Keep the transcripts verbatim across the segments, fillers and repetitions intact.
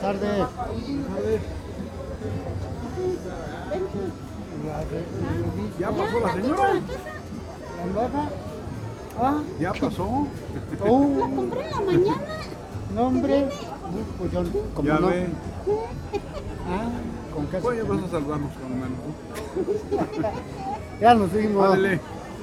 tardes. ¿Ya pasó la señora? ¿La embaja? Ah, ¿Ya pasó? oh, La compré en la mañana. no, hombre. Pues yo, como Ya no. ve. Ah, con queso. Pues ya vas a salvarnos con mano. Ya nos fuimos. Ándale.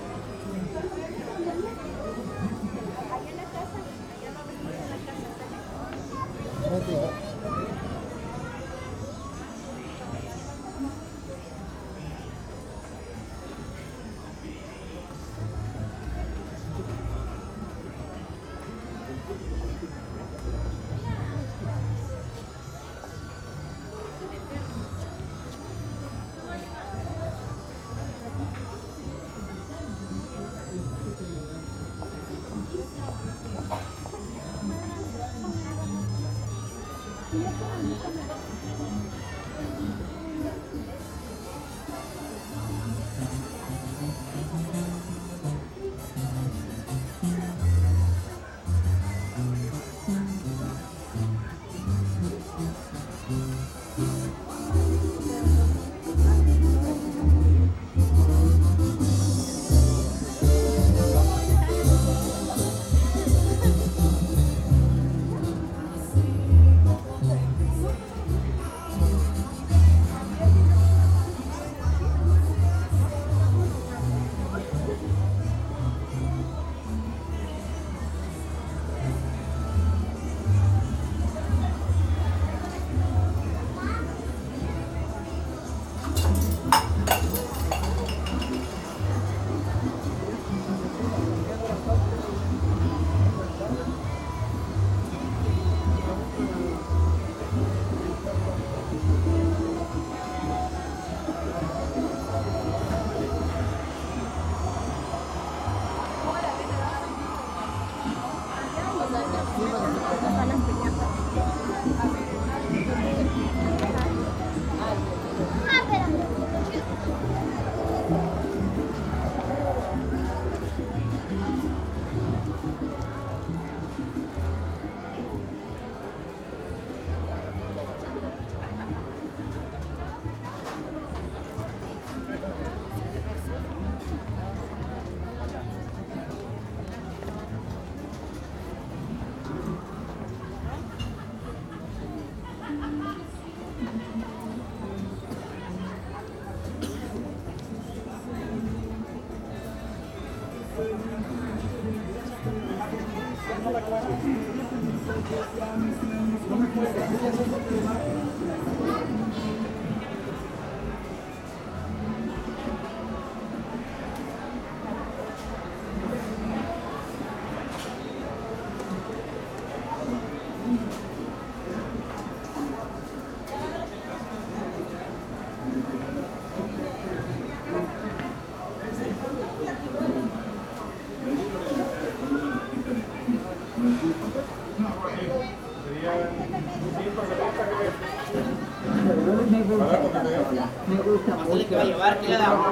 Me gusta mucho. ¿Qué va a llevar? ¿Qué le damos?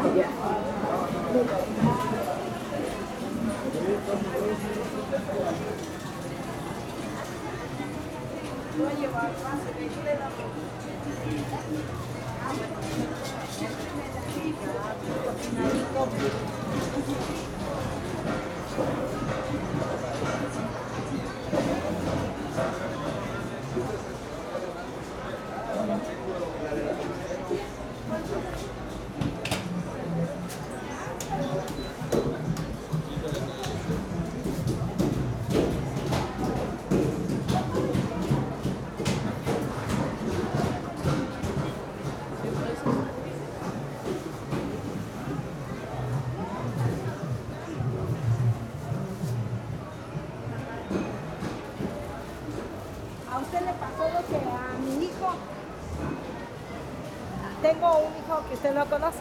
Voy a llevar más de ¿qué le damos? ¿A usted le pasó lo que a mi hijo? Tengo un hijo que usted lo conoce.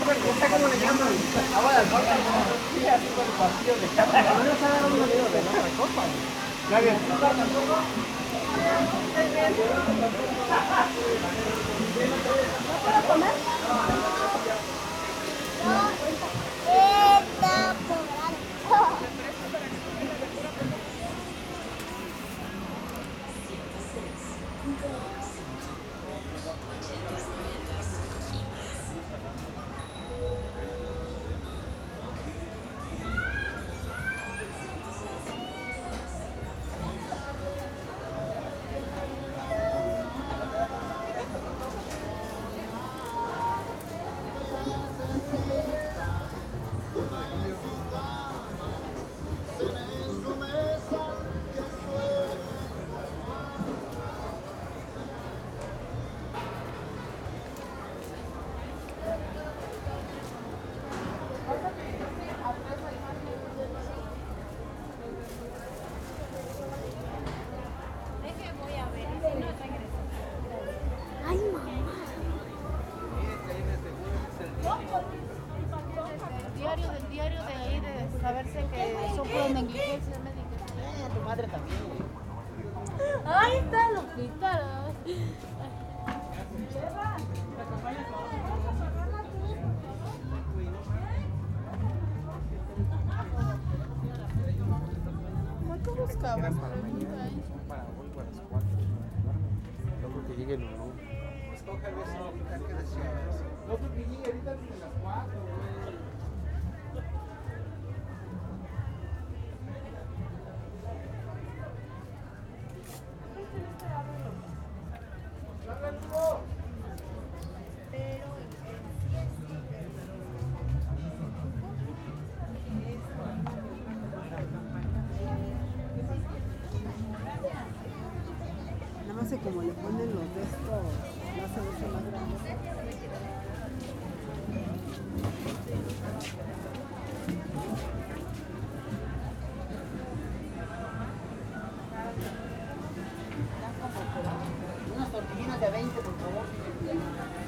¿Esta cómo le llaman? Agua de alcohol. Sí, así con el vacío de carne. No nos ha dado un video de otra copa. Ya bien. ¿No puedo comer? Está cobrando. Ay, mamá. El diario del diario de ahí de saberse que son por negligencia médica. Eh, tu madre también, güey. Ahí está el hospital. ¿Cuánto buscabas? Para hoy, para las cuatro. No creo que llegue el uno. No creo que llegue ahorita desde las cuatro. Nada más que como le ponen los de estos, lo hace mucho más grande. Unas tortillinas de veinte, por favor.